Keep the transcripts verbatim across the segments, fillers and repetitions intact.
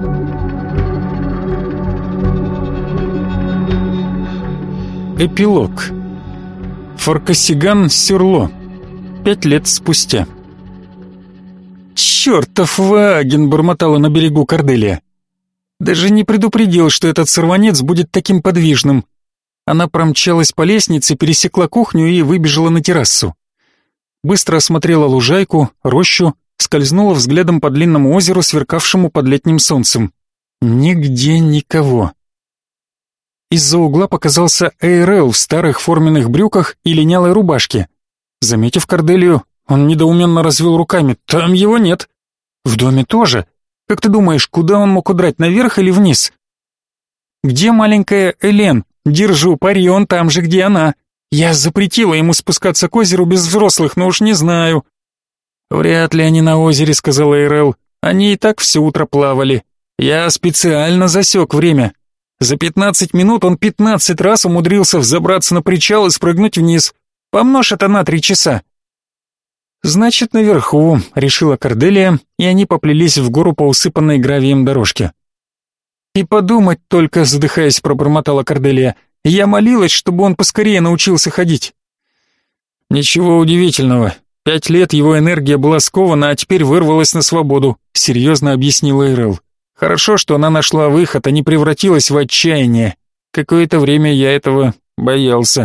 Эпилог. Форкасиган-Сюрло. Пять лет спустя. «Чертов Ваген!» — бормотала на берегу Корделия. «Даже не предупредил, что этот сорванец будет таким подвижным». Она промчалась по лестнице, пересекла кухню и выбежала на террасу. Быстро осмотрела лужайку, рощу, скользнула взглядом по длинному озеру, сверкавшему под летним солнцем. Нигде никого. Из-за угла показался Эйрел в старых форменных брюках и линялой рубашке. Заметив Корделию, он недоуменно развел руками. «Там его нет». «В доме тоже? Как ты думаешь, куда он мог удрать, наверх или вниз?» «Где маленькая Элен? Держу пари, он там же, где она. Я запретила ему спускаться к озеру без взрослых, но уж не знаю». «Вряд ли они на озере», — сказала Эйрел. «Они и так все утро плавали. Я специально засек время. За пятнадцать минут он пятнадцать раз умудрился взобраться на причал и спрыгнуть вниз. Помножь это на три часа». «Значит, наверху», — решила Корделия, и они поплелись в гору по усыпанной гравием дорожке. «И подумать только», — задыхаясь, пробормотала Корделия, — «я молилась, чтобы он поскорее научился ходить». «Ничего удивительного. Пять лет его энергия была скована, а теперь вырвалась на свободу», — серьезно объяснила Эйрел. «Хорошо, что она нашла выход, а не превратилась в отчаяние. Какое-то время я этого боялся».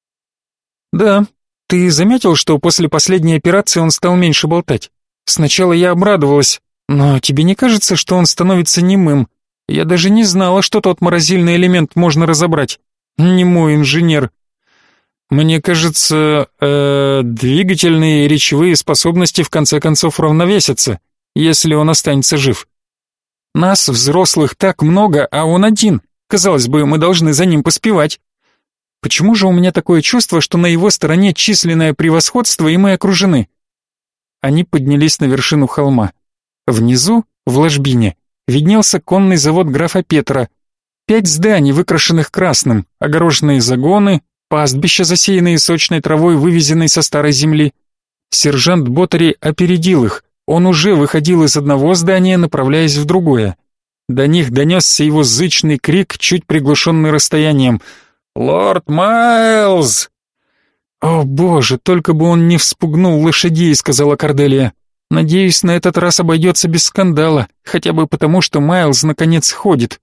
«Да, ты заметил, что после последней операции он стал меньше болтать? Сначала я обрадовалась, но тебе не кажется, что он становится немым? Я даже не знала, что тот морозильный элемент можно разобрать. Немой инженер». «Мне кажется, э, двигательные и речевые способности в конце концов равновесятся, если он останется жив. Нас, взрослых, так много, а он один. Казалось бы, мы должны за ним поспевать. Почему же у меня такое чувство, что на его стороне численное превосходство, и мы окружены?» Они поднялись на вершину холма. Внизу, в ложбине, виднелся конный завод графа Петра. Пять зданий, выкрашенных красным, огороженные загоны, пастбища, засеянные сочной травой, вывезенной со старой земли. Сержант Ботари опередил их. Он уже выходил из одного здания, направляясь в другое. До них донесся его зычный крик, чуть приглушенный расстоянием. «Лорд Майлз!» «О боже, только бы он не вспугнул лошадей», — сказала Корделия. «Надеюсь, на этот раз обойдется без скандала, хотя бы потому, что Майлз наконец ходит».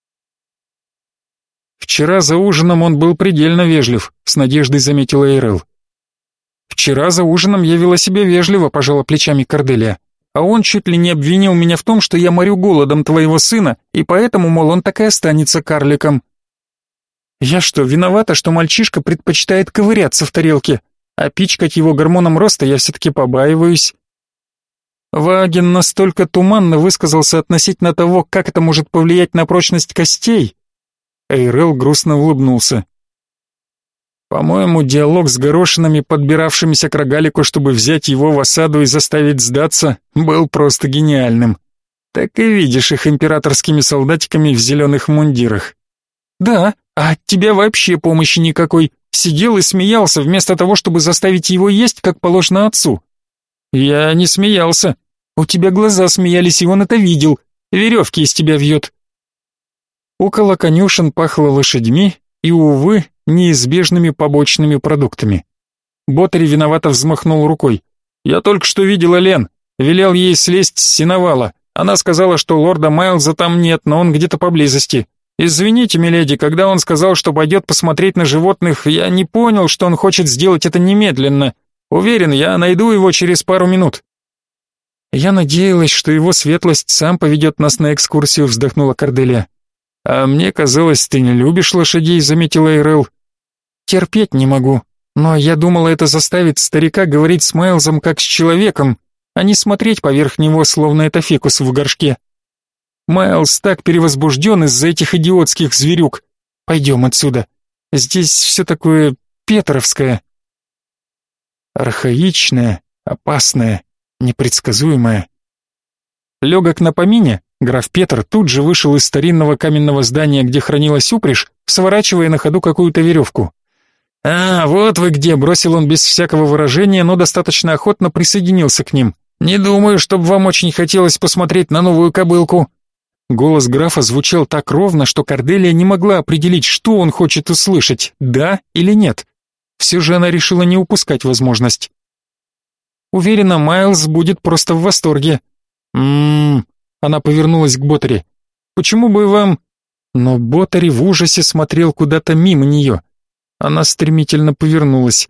«Вчера за ужином он был предельно вежлив», — с надеждой заметила Эйрел. «Вчера за ужином я вела себя вежливо», — пожала плечами Корделия. «А он чуть ли не обвинил меня в том, что я морю голодом твоего сына, и поэтому, мол, он так и останется карликом». «Я что, виновата, что мальчишка предпочитает ковыряться в тарелке, а пичкать его гормоном роста я все-таки побаиваюсь?» Ваген настолько туманно высказался относительно того, как это может повлиять на прочность костей. Эйрел грустно улыбнулся. «По-моему, диалог с горошинами, подбиравшимися к рогалику, чтобы взять его в осаду и заставить сдаться, был просто гениальным. Так и видишь их императорскими солдатиками в зеленых мундирах». «Да, а от тебя вообще помощи никакой. Сидел и смеялся, вместо того, чтобы заставить его есть, как положено отцу». «Я не смеялся. У тебя глаза смеялись, и он это видел. Веревки из тебя вьет». Около конюшен пахло лошадьми и, увы, неизбежными побочными продуктами. Ботари виновато взмахнул рукой. «Я только что видел Элен. Велел ей слезть с сеновала. Она сказала, что лорда Майлза там нет, но он где-то поблизости. Извините, миледи, когда он сказал, что пойдет посмотреть на животных, я не понял, что он хочет сделать это немедленно. Уверен, я найду его через пару минут». «Я надеялась, что его светлость сам поведет нас на экскурсию», — вздохнула Корделия. «А мне казалось, ты не любишь лошадей», — заметила Эйрел. «Терпеть не могу, но я думала, это заставит старика говорить с Майлзом как с человеком, а не смотреть поверх него, словно это фикус в горшке. Майлз так перевозбужден из-за этих идиотских зверюк. Пойдем отсюда. Здесь все такое петровское». Архаичное, опасное, непредсказуемое. Легок на помине, граф Петр тут же вышел из старинного каменного здания, где хранилась упряжь, сворачивая на ходу какую-то веревку. «А, вот вы где!» — бросил он без всякого выражения, но достаточно охотно присоединился к ним. «Не думаю, чтобы вам очень хотелось посмотреть на новую кобылку». Голос графа звучал так ровно, что Корделия не могла определить, что он хочет услышать, да или нет. Все же она решила не упускать возможность. Уверена, Майлз будет просто в восторге. Ммм, она повернулась к Ботари. Почему бы вам... Но Ботари в ужасе смотрел куда-то мимо нее. Она стремительно повернулась.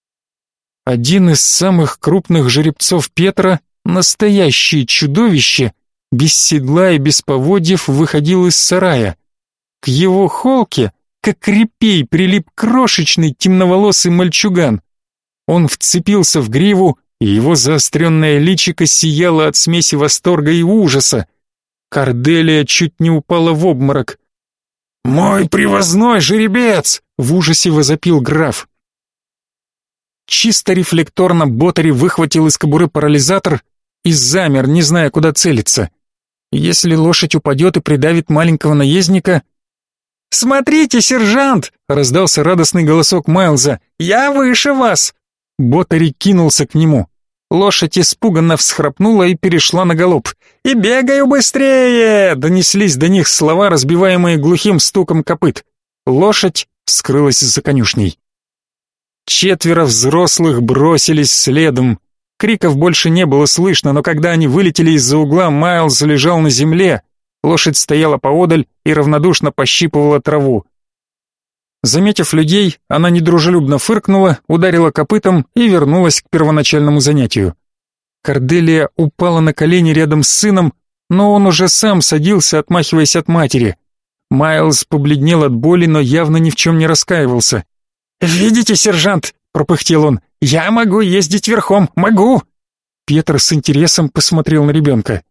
Один из самых крупных жеребцов Петра, настоящее чудовище, без седла и без поводьев, выходил из сарая. К его холке, как репей, прилип крошечный темноволосый мальчуган. Он вцепился в гриву, и его заостренное личико сияло от смеси восторга и ужаса. Корделия чуть не упала в обморок. «Мой привозной жеребец!» — в ужасе возопил граф. Чисто рефлекторно Ботари выхватил из кобуры парализатор и замер, не зная, куда целиться. Если лошадь упадет и придавит маленького наездника... «Смотрите, сержант!» — раздался радостный голосок Майлза. «Я выше вас!» Ботари кинулся к нему. Лошадь испуганно всхрапнула и перешла на галоп. «И бегаю быстрее!» — донеслись до них слова, разбиваемые глухим стуком копыт. Лошадь скрылась за конюшней. Четверо взрослых бросились следом. Криков больше не было слышно, но когда они вылетели из-за угла, Майлз лежал на земле. Лошадь стояла поодаль и равнодушно пощипывала траву. Заметив людей, она недружелюбно фыркнула, ударила копытом и вернулась к первоначальному занятию. Корделия упала на колени рядом с сыном, но он уже сам садился, отмахиваясь от матери. Майлз побледнел от боли, но явно ни в чем не раскаивался. «Видите, сержант?» — пропыхтел он. «Я могу ездить верхом, могу!» Петр с интересом посмотрел на ребенка.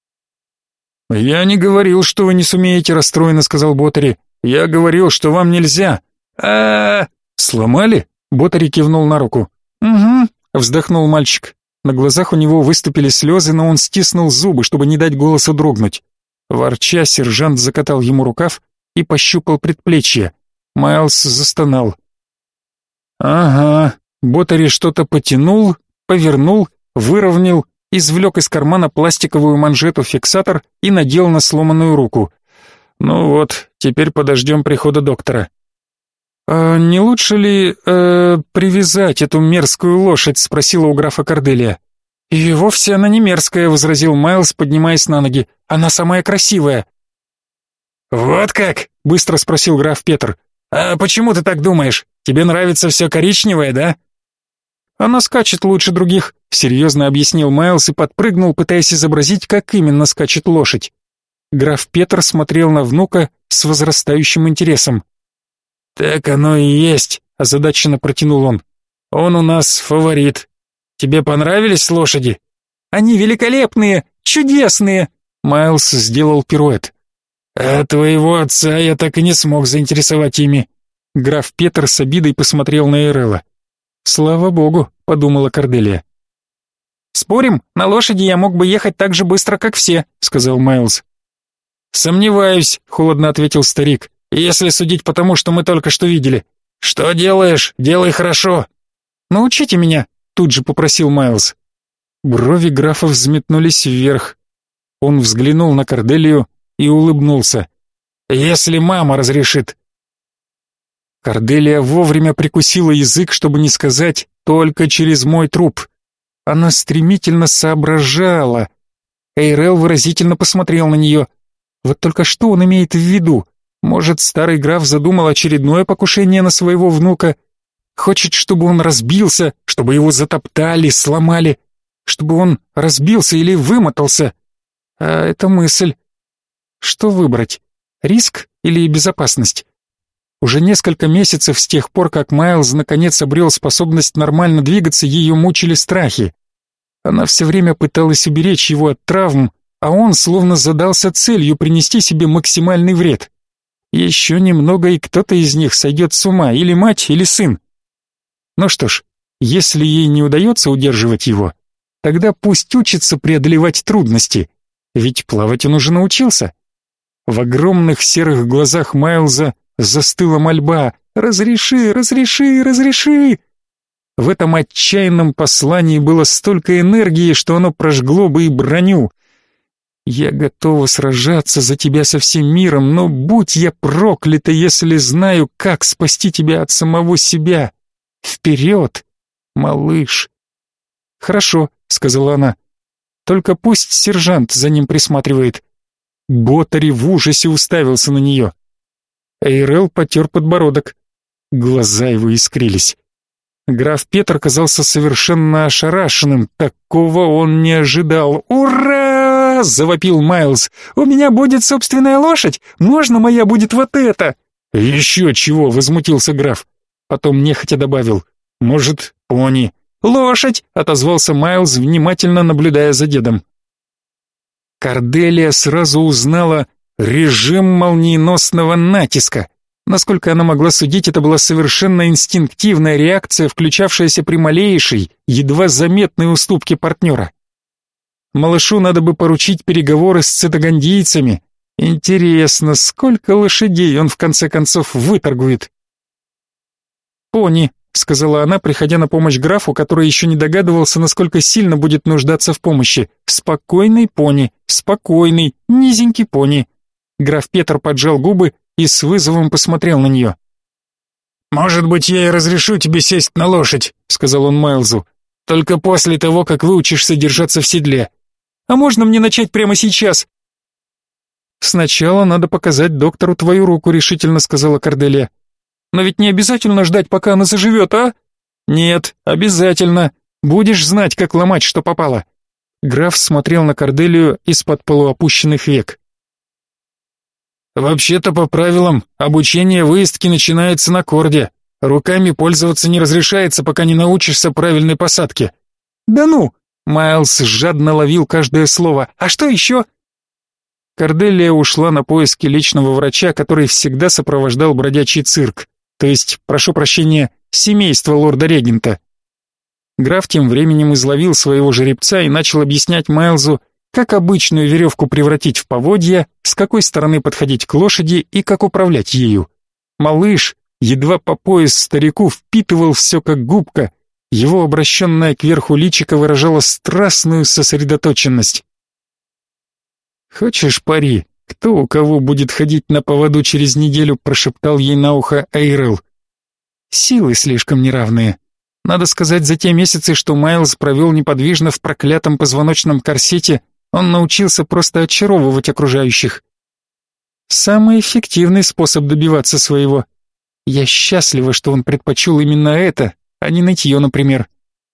«Я не говорил, что вы не сумеете», — расстроенно сказал Ботари. «Я говорил, что вам нельзя». «А-а-а!» «Сломали?» — Ботари кивнул на руку. «Угу», — вздохнул мальчик. На глазах у него выступили слезы, но он стиснул зубы, чтобы не дать голосу дрогнуть. Ворча, сержант закатал ему рукав и пощупал предплечье. Майлз застонал. «Ага», Ботари что-то потянул, повернул, выровнял, извлек из кармана пластиковую манжету-фиксатор и надел на сломанную руку. «Ну вот, теперь подождем прихода доктора». «А не лучше ли э, привязать эту мерзкую лошадь?» — спросила у графа Корделия. «И вовсе она не мерзкая», — возразил Майлз, поднимаясь на ноги. «Она самая красивая». «Вот как?» — быстро спросил граф Петр. «А почему ты так думаешь? Тебе нравится все коричневое, да?» «Она скачет лучше других», — серьезно объяснил Майлз и подпрыгнул, пытаясь изобразить, как именно скачет лошадь. Граф Петр смотрел на внука с возрастающим интересом. «Так оно и есть», — озадаченно протянул он. «Он у нас фаворит. Тебе понравились лошади?» «Они великолепные, чудесные!» Майлз сделал пируэт. «А твоего отца я так и не смог заинтересовать ими». Граф Петр с обидой посмотрел на Эрелла. «Слава богу», — подумала Корделия. «Спорим, на лошади я мог бы ехать так же быстро, как все», — сказал Майлз. «Сомневаюсь», — холодно ответил старик, «если судить по тому, что мы только что видели. Что делаешь? Делай хорошо». «Научите меня», — тут же попросил Майлз. Брови графа взметнулись вверх. Он взглянул на Корделию и улыбнулся. «Если мама разрешит». Корделия вовремя прикусила язык, чтобы не сказать «только через мой труп». Она стремительно соображала. Эйрел выразительно посмотрел на нее. Вот только что он имеет в виду? Может, старый граф задумал очередное покушение на своего внука? Хочет, чтобы он разбился, чтобы его затоптали, сломали, чтобы он разбился или вымотался? А это мысль. Что выбрать? Риск или безопасность? Уже несколько месяцев с тех пор, как Майлз наконец обрел способность нормально двигаться, ее мучили страхи. Она все время пыталась уберечь его от травм, а он словно задался целью принести себе максимальный вред. Еще немного, и кто-то из них сойдет с ума, или мать, или сын. Ну что ж, если ей не удается удерживать его, тогда пусть учится преодолевать трудности, ведь плавать он уже научился. В огромных серых глазах Майлза застыла мольба «Разреши, разреши, разреши!». В этом отчаянном послании было столько энергии, что оно прожгло бы и броню. Я готова сражаться за тебя со всем миром, но будь я проклята, если знаю, как спасти тебя от самого себя. Вперед, малыш!» «Хорошо», — сказала она. «Только пусть сержант за ним присматривает». Ботари в ужасе уставился на нее. Эйрел потер подбородок. Глаза его искрились. Граф Петр казался совершенно ошарашенным. Такого он не ожидал. «Ура!» — завопил Майлз. «У меня будет собственная лошадь! Можно моя будет вот эта?» «Еще чего!» — возмутился граф. Потом нехотя добавил. «Может, пони?» «Лошадь!» — отозвался Майлз, внимательно наблюдая за дедом. Корделия сразу узнала режим молниеносного натиска. Насколько она могла судить, это была совершенно инстинктивная реакция, включавшаяся при малейшей, едва заметной уступке партнера. Малышу надо бы поручить переговоры с цитагандийцами. Интересно, сколько лошадей он в конце концов выторгует? «Пони», — сказала она, приходя на помощь графу, который еще не догадывался, насколько сильно будет нуждаться в помощи. «Спокойный пони, спокойный, низенький пони». Граф Петр поджал губы и с вызовом посмотрел на нее. «Может быть, я и разрешу тебе сесть на лошадь», — сказал он Майлзу. «Только после того, как выучишься держаться в седле. А можно мне начать прямо сейчас?» «Сначала надо показать доктору твою руку», — решительно сказала Корделия. «Но ведь не обязательно ждать, пока она заживет, а?» «Нет, обязательно. Будешь знать, как ломать, что попало». Граф смотрел на Корделию из-под полуопущенных век. «Вообще-то, по правилам, обучение выездки начинается на корде. Руками пользоваться не разрешается, пока не научишься правильной посадке». «Да ну!» — Майлз жадно ловил каждое слово. «А что еще?» Корделия ушла на поиски личного врача, который всегда сопровождал бродячий цирк, то есть, прошу прощения, семейство лорда-регента. Граф тем временем изловил своего жеребца и начал объяснять Майлзу, как обычную веревку превратить в поводья, с какой стороны подходить к лошади и как управлять ею. Малыш, едва по пояс старику, впитывал все как губка, его обращенное кверху личико выражало страстную сосредоточенность. «Хочешь пари, кто у кого будет ходить на поводу через неделю?» — прошептал ей на ухо Эйрел. «Силы слишком неравные. Надо сказать, за те месяцы, что Майлз провел неподвижно в проклятом позвоночном корсете, он научился просто очаровывать окружающих. Самый эффективный способ добиваться своего. Я счастлива, что он предпочел именно это, а не нытье, например.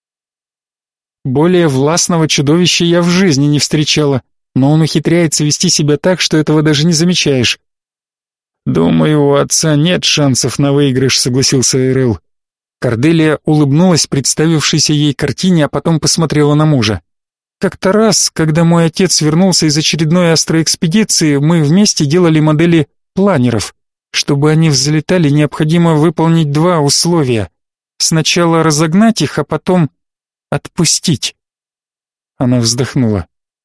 Более властного чудовища я в жизни не встречала, но он ухитряется вести себя так, что этого даже не замечаешь». «Думаю, у отца нет шансов на выигрыш», — согласился Эйрел. Корделия улыбнулась представившейся ей картине, а потом посмотрела на мужа. «Как-то раз, когда мой отец вернулся из очередной астроэкспедиции, мы вместе делали модели планеров. Чтобы они взлетали, необходимо выполнить два условия. Сначала разогнать их, а потом отпустить». Она вздохнула.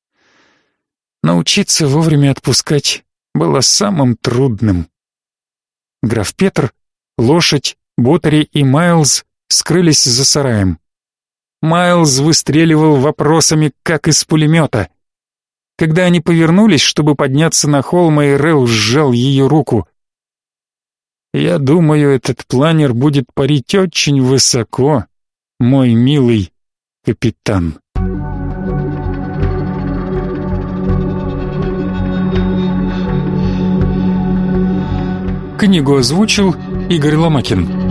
Научиться вовремя отпускать было самым трудным. Граф Петр, лошадь, Ботари и Майлз скрылись за сараем. Майлз выстреливал вопросами, как из пулемета. Когда они повернулись, чтобы подняться на холм, Эйрел сжал ее руку. «Я думаю, этот планер будет парить очень высоко, мой милый капитан». Книгу озвучил Игорь Ломакин.